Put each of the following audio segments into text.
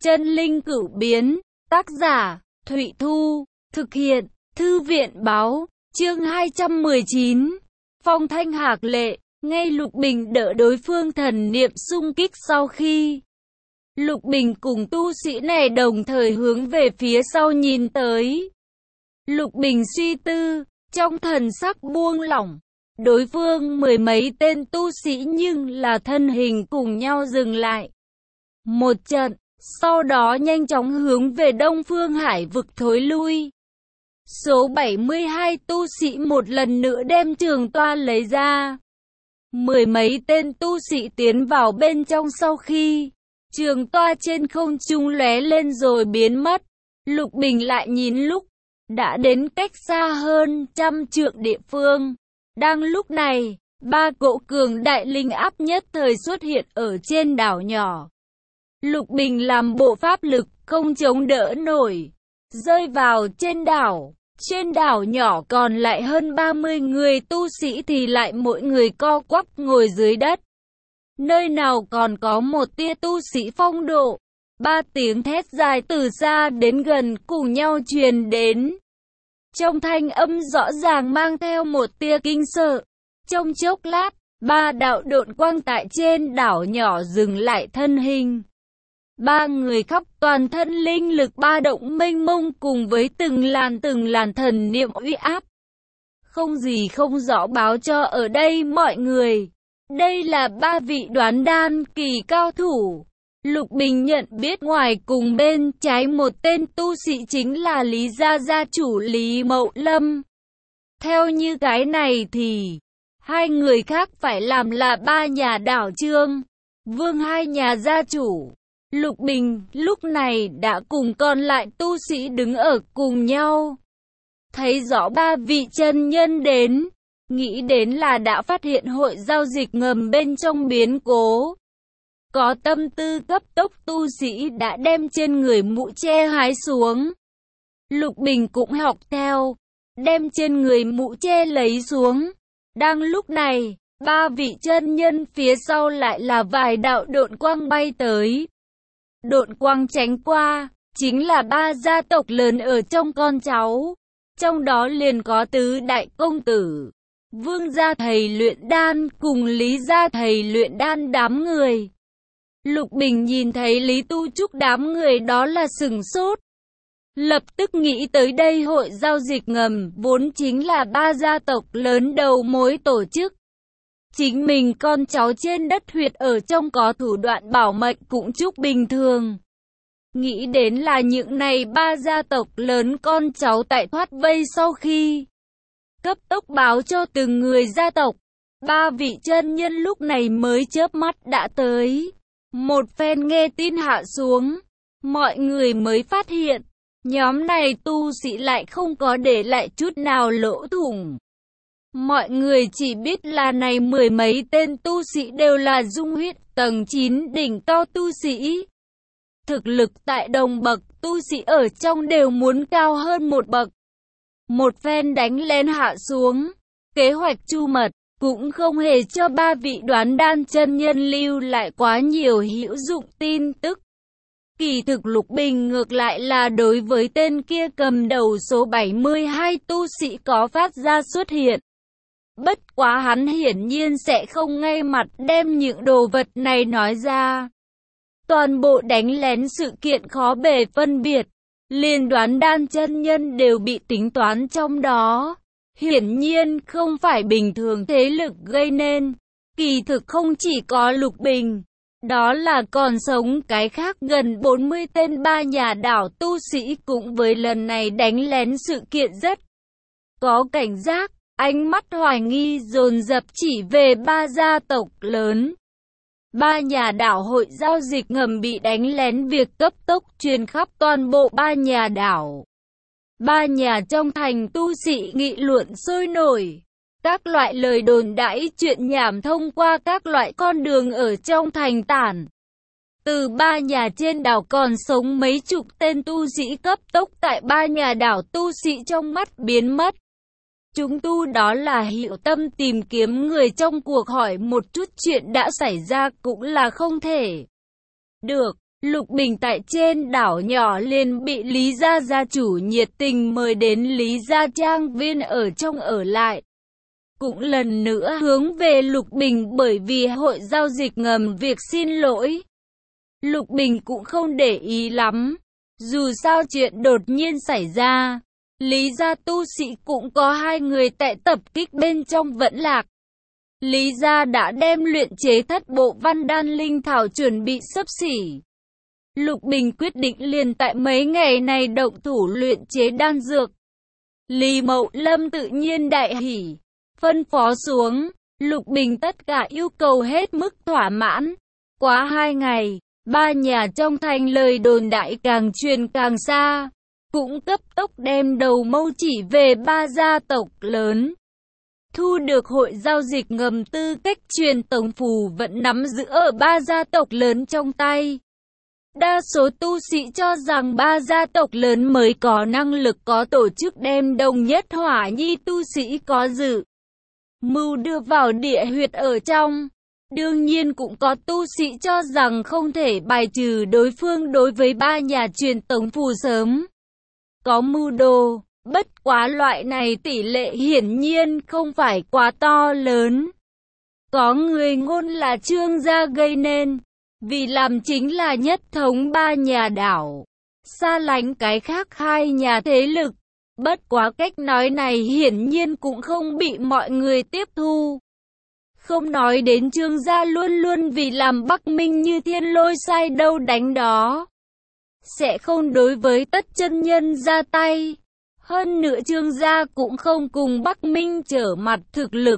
Chân linh cửu biến, tác giả, Thụy Thu, thực hiện, Thư viện báo, chương 219. Phong thanh hạc lệ, ngay Lục Bình đỡ đối phương thần niệm xung kích sau khi. Lục Bình cùng tu sĩ này đồng thời hướng về phía sau nhìn tới. Lục Bình suy tư, trong thần sắc buông lỏng. Đối phương mười mấy tên tu sĩ nhưng là thân hình cùng nhau dừng lại. Một trận, sau đó nhanh chóng hướng về Đông Phương Hải vực thối lui. Số 72 tu sĩ một lần nữa đem trường toa lấy ra. Mười mấy tên tu sĩ tiến vào bên trong sau khi trường toa trên không trung lóe lên rồi biến mất. Lục Bình lại nhìn lúc đã đến cách xa hơn 100 trượng địa phương. Đang lúc này, ba cỗ cường đại linh áp nhất thời xuất hiện ở trên đảo nhỏ. Lục Bình làm bộ pháp lực không chống đỡ nổi, rơi vào trên đảo. Trên đảo nhỏ còn lại hơn 30 người tu sĩ thì lại mỗi người co quắp ngồi dưới đất. Nơi nào còn có một tia tu sĩ phong độ. Ba tiếng thét dài từ xa đến gần cùng nhau truyền đến. Trong thanh âm rõ ràng mang theo một tia kinh sợ. Trong chốc lát, ba đạo độn quang tại trên đảo nhỏ dừng lại thân hình. Ba người khắp toàn thân linh lực ba động mênh mông cùng với từng làn thần niệm uy áp. Không gì không rõ báo cho ở đây mọi người. Đây là ba vị đoán đan kỳ cao thủ. Lục Bình nhận biết ngoài cùng bên trái một tên tu sĩ chính là Lý gia gia chủ Lý Mậu Lâm. Theo như cái này thì hai người khác phải làm là ba nhà đảo Trương, Vương hai nhà gia chủ. Lục Bình lúc này đã cùng còn lại tu sĩ đứng ở cùng nhau. Thấy rõ ba vị chân nhân đến, nghĩ đến là đã phát hiện hội giao dịch ngầm bên trong biến cố. Có tâm tư cấp tốc tu sĩ đã đem trên người mũ che hái xuống. Lục Bình cũng học theo, đem trên người mũ che lấy xuống. Đang lúc này, ba vị chân nhân phía sau lại là vài đạo độn quang bay tới. Độn quang tránh qua, chính là ba gia tộc lớn ở trong con cháu. Trong đó liền có tứ đại công tử, Vương gia thầy luyện đan cùng Lý gia thầy luyện đan đám người. Lục Bình nhìn thấy Lý Tu Trúc đám người đó là sửng sốt. Lập tức nghĩ tới đây hội giao dịch ngầm vốn chính là ba gia tộc lớn đầu mối tổ chức. Chính mình con cháu trên đất huyệt ở trong có thủ đoạn bảo mệnh cũng chút bình thường. Nghĩ đến là những này ba gia tộc lớn con cháu tại thoát vây sau khi cấp tốc báo cho từng người gia tộc. Ba vị chân nhân lúc này mới chớp mắt đã tới. Một phen nghe tin hạ xuống, mọi người mới phát hiện, nhóm này tu sĩ lại không có để lại chút nào lỗ thủng. Mọi người chỉ biết là này mười mấy tên tu sĩ đều là dung huyết tầng 9 đỉnh cao tu sĩ. Thực lực tại đồng bậc tu sĩ ở trong đều muốn cao hơn một bậc. Một phen đánh lên hạ xuống, kế hoạch chu mật cũng không hề cho ba vị đoán đan chân nhân lưu lại quá nhiều hữu dụng tin tức. Kỳ thực Lục Bình ngược lại là đối với tên kia cầm đầu số 72 tu sĩ có phát ra xuất hiện. Bất quá hắn hiển nhiên sẽ không ngay mặt đem những đồ vật này nói ra. Toàn bộ đánh lén sự kiện khó bề phân biệt, liền đoán đan chân nhân đều bị tính toán trong đó. Hiển nhiên không phải bình thường thế lực gây nên. Kỳ thực không chỉ có Lục Bình, đó là còn sống cái khác gần 40 tên ba nhà đảo tu sĩ cũng với lần này đánh lén sự kiện rất có cảnh giác. Ánh mắt hoài nghi dồn dập chỉ về ba gia tộc lớn. Ba nhà đảo hội giao dịch ngầm bị đánh lén việc cấp tốc truyền khắp toàn bộ ba nhà đảo. Ba nhà trong thành tu sĩ nghị luận sôi nổi. Các loại lời đồn đãi chuyện nhảm thông qua các loại con đường ở trong thành tản. Từ ba nhà trên đảo còn sống mấy chục tên tu sĩ cấp tốc tại ba nhà đảo tu sĩ trong mắt biến mất. Chúng tu đó là hiệu tâm tìm kiếm người trong cuộc hỏi một chút chuyện đã xảy ra cũng là không thể được. Lục Bình tại trên đảo nhỏ liền bị Lý gia gia chủ nhiệt tình mời đến Lý gia trang viên ở trong ở lại. Cũng lần nữa hướng về Lục Bình bởi vì hội giao dịch ngầm việc xin lỗi. Lục Bình cũng không để ý lắm. Dù sao chuyện đột nhiên xảy ra, Lý gia tu sĩ cũng có 2 người tại tập kích bên trong vẫn lạc. Lý gia đã đem luyện chế thất bộ văn đan linh thảo chuẩn bị xấp xỉ. Lục Bình quyết định liền tại mấy ngày này động thủ luyện chế đan dược. Lý Mậu Lâm tự nhiên đại hỉ, phân phó xuống, Lục Bình tất cả yêu cầu hết mức thỏa mãn. Quá 2 ngày, 3 nhà trong thành lời đồn đại càng truyền càng xa, cũng cấp tốc đem đầu mâu chỉ về 3 gia tộc lớn. Thu được hội giao dịch ngầm tư cách truyền tống phù vẫn nắm giữ ở 3 gia tộc lớn trong tay. Đa số tu sĩ cho rằng 3 gia tộc lớn mới có năng lực có tổ chức đem đồng nhất hỏa nhi tu sĩ có dự mưu đưa vào địa huyệt ở trong. Đương nhiên cũng có tu sĩ cho rằng không thể bài trừ đối phương đối với 3 nhà truyền tống phù sớm có mưu đồ, bất quá loại này tỷ lệ hiển nhiên không phải quá to lớn. Có người ngôn là Trương gia gây nên, vì làm chính là nhất thống 3 nhà đảo, xa lánh cái khác 2 nhà thế lực. Bất quá cách nói này hiển nhiên cũng không bị mọi người tiếp thu. Không nói đến Trương gia luôn luôn vì làm Bắc Minh như thiên lôi sai đâu đánh đó, sẽ không đối với Tất chân nhân ra tay. Hơn nữa Trương gia cũng không cùng Bắc Minh trở mặt thực lực.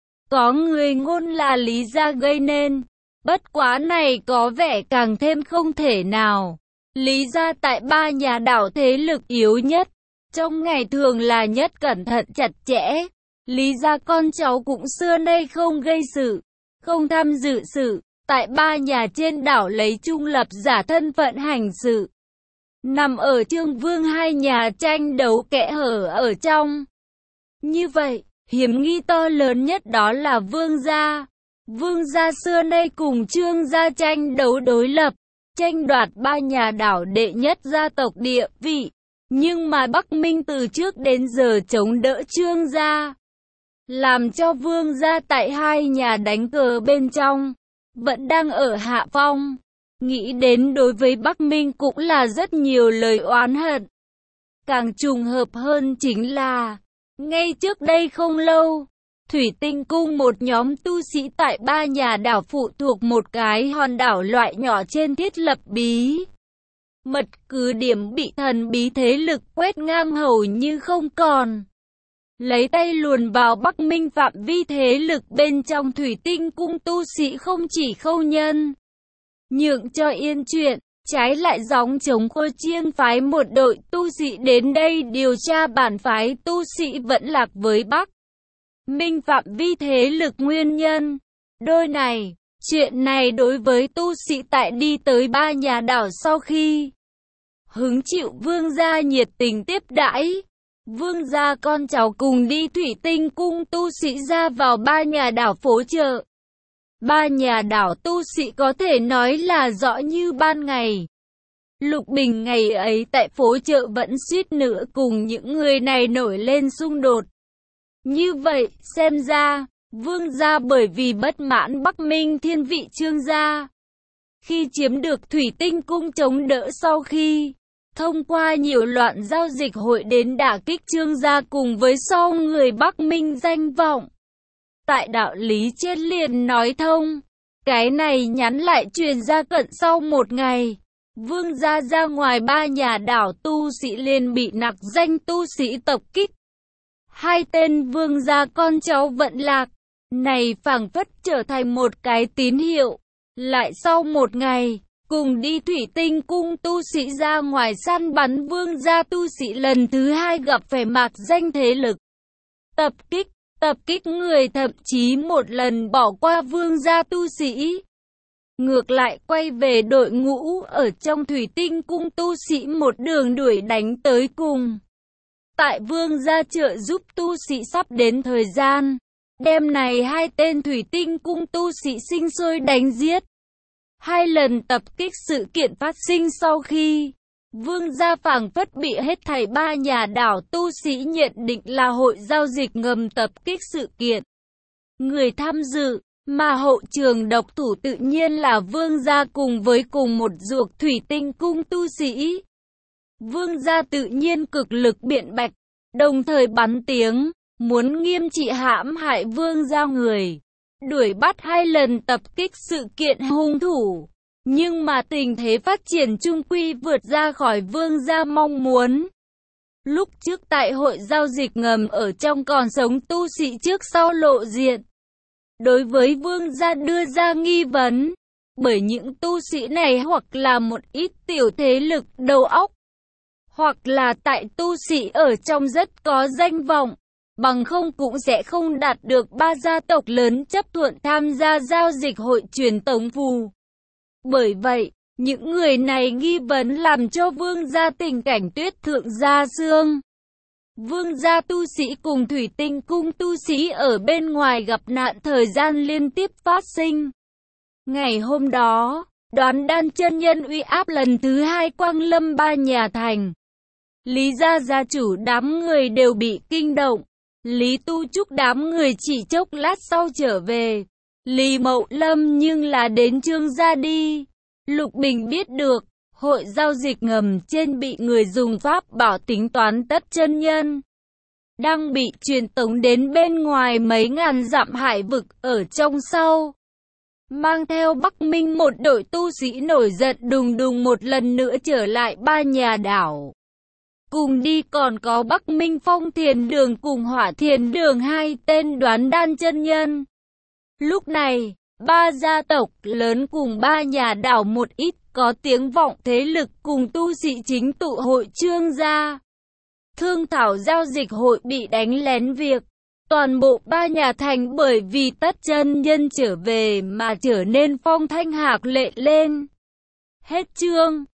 Có người ngôn là Lý gia gây nên, bất quá này có vẻ càng thêm không thể nào. Lý gia tại 3 nhà đảo thế lực yếu nhất, trong ngày thường là nhất cẩn thận chặt chẽ. Lý gia con cháu cũng xưa nay không gây sự, không tham dự sự, tại 3 nhà trên đảo lấy trung lập giả thân phận hành sự. Nằm ở Trương Vương 2 nhà tranh đấu kẽ hở ở trong. Như vậy, hiểm nghi to lớn nhất đó là Vương gia. Vương gia xưa nay cùng Trương gia tranh đấu đối lập, tranh đoạt 3 nhà đảo đệ nhất gia tộc địa vị. Nhưng mà Bắc Minh từ trước đến giờ chống đỡ Trương gia, làm cho Vương gia tại 2 nhà đánh cờ bên trong vẫn đang ở hạ phong. Nghĩ đến đối với Bắc Minh cũng là rất nhiều lời oán hận. Càng trùng hợp hơn chính là, ngay trước đây không lâu, Thủy Tinh Cung một nhóm tu sĩ tại 3 nhà đảo phụ thuộc một cái hòn đảo loại nhỏ trên thiết lập bí mật cứ điểm bị thần bí thế lực quét ngang hầu như không còn. Lấy tay luồn vào Bắc Minh phạm vi thế lực bên trong Thủy Tinh Cung tu sĩ không chỉ khâu nhân nhượng cho yên chuyện, trái lại gióng chống khôi chiêng phái một đội tu sĩ đến đây điều tra bản phái tu sĩ vẫn lạc với Bắc Minh phạm vi thế lực nguyên nhân. Đôi này, chuyện này đối với tu sĩ tại đi tới 3 nhà đảo sau khi hứng chịu Vương gia nhiệt tình tiếp đãi. Vương gia con cháu cùng đi Thủy Tinh Cung tu sĩ ra vào 3 nhà đảo phố chợ. 3 nhà đảo tu sĩ có thể nói là rõ như ban ngày. Lục Bình ngày ấy tại phố chợ vẫn suýt nữa cùng những người này nổi lên xung đột. Như vậy, xem ra, Vương gia bởi vì bất mãn Bắc Minh thiên vị Trương gia, khi chiếm được Thủy Tinh Cung chống đỡ sau khi thông qua nhiều loạn giao dịch hội đến đả kích Trương gia cùng với sau người Bắc Minh danh vọng. Tại đạo lý trên liền nói thông, cái này nhắn lại truyền ra cận sau một ngày. Vương gia ra ngoài 3 nhà đảo tu sĩ liền bị nặc danh tu sĩ tập kích. 2 tên vương gia con cháu vận lạc, này phảng phất trở thành một cái tín hiệu. Lại sau một ngày, cùng đi Thủy Tinh Cung tu sĩ ra ngoài săn bắn vương gia tu sĩ lần thứ 2 gặp phải mạc danh thế lực tập kích người, thậm chí một lần bỏ qua vương gia tu sĩ. Ngược lại quay về đội ngũ ở trong Thủy Tinh Cung tu sĩ một đường đuổi đánh tới cùng. Tại vương gia trợ giúp tu sĩ sắp đến thời gian, đêm này 2 tên Thủy Tinh Cung tu sĩ sinh sôi đánh giết. 2 lần tập kích sự kiện phát sinh sau khi Vương gia phảng phất bị hết thảy 3 nhà đảo tu sĩ nhận định là hội giao dịch ngầm tập kích sự kiện. Người tham dự, mà hậu trường độc thủ tự nhiên là Vương gia cùng với cùng một ruột thủy tinh cung tu sĩ. Vương gia tự nhiên cực lực biện bạch, đồng thời bắn tiếng, muốn nghiêm trị hãm hại Vương gia người, đuổi bắt 2 lần tập kích sự kiện hung thủ. Nhưng mà tình thế phát triển chung quy vượt ra khỏi Vương gia mong muốn. Lúc trước tại hội giao dịch ngầm ở trong còn sống tu sĩ trước sau lộ diện. Đối với Vương gia đưa ra nghi vấn, bởi những tu sĩ này hoặc là một ít tiểu thế lực đầu óc, hoặc là tại tu sĩ ở trong rất có danh vọng, bằng không cũng sẽ không đạt được 3 gia tộc lớn chấp thuận tham gia giao dịch hội truyền tống phù. Bởi vậy, những người này nghi vấn làm cho Vương gia tình cảnh tuyết thượng gia xương. Vương gia tu sĩ cùng thủy tinh cung tu sĩ ở bên ngoài gặp nạn thời gian liên tiếp phát sinh. Ngày hôm đó, Đoán Đan chân nhân uy áp lần thứ 2 quang lâm 3 nhà thành. Lý gia gia chủ đám người đều bị kinh động. Lý Tu Trúc đám người chỉ chốc lát sau trở về. Lý Mậu Lâm nhưng là đến Trương gia đi. Lục Bình biết được, hội giao dịch ngầm trên bị người dùng pháp bảo tính toán tất chân nhân. Đang bị truyền tống đến bên ngoài mấy ngàn dặm hải vực ở trong sau. Mang theo Bắc Minh một đội tu sĩ nổi giận đùng đùng một lần nữa trở lại 3 nhà đảo. Cùng đi còn có Bắc Minh Phong Thiền Đường cùng Hỏa Thiền Đường 2 tên Đoán Đan chân nhân. Lúc này, 3 gia tộc lớn cùng 3 nhà đảo một ít có tiếng vọng thế lực cùng tu sĩ chính tụ hội Trương gia. Thương thảo giao dịch hội bị đánh lén việc. Toàn bộ 3 nhà thành bởi vì tất chân nhân trở về mà trở nên phong thanh hạc lệ lên. Hết chương.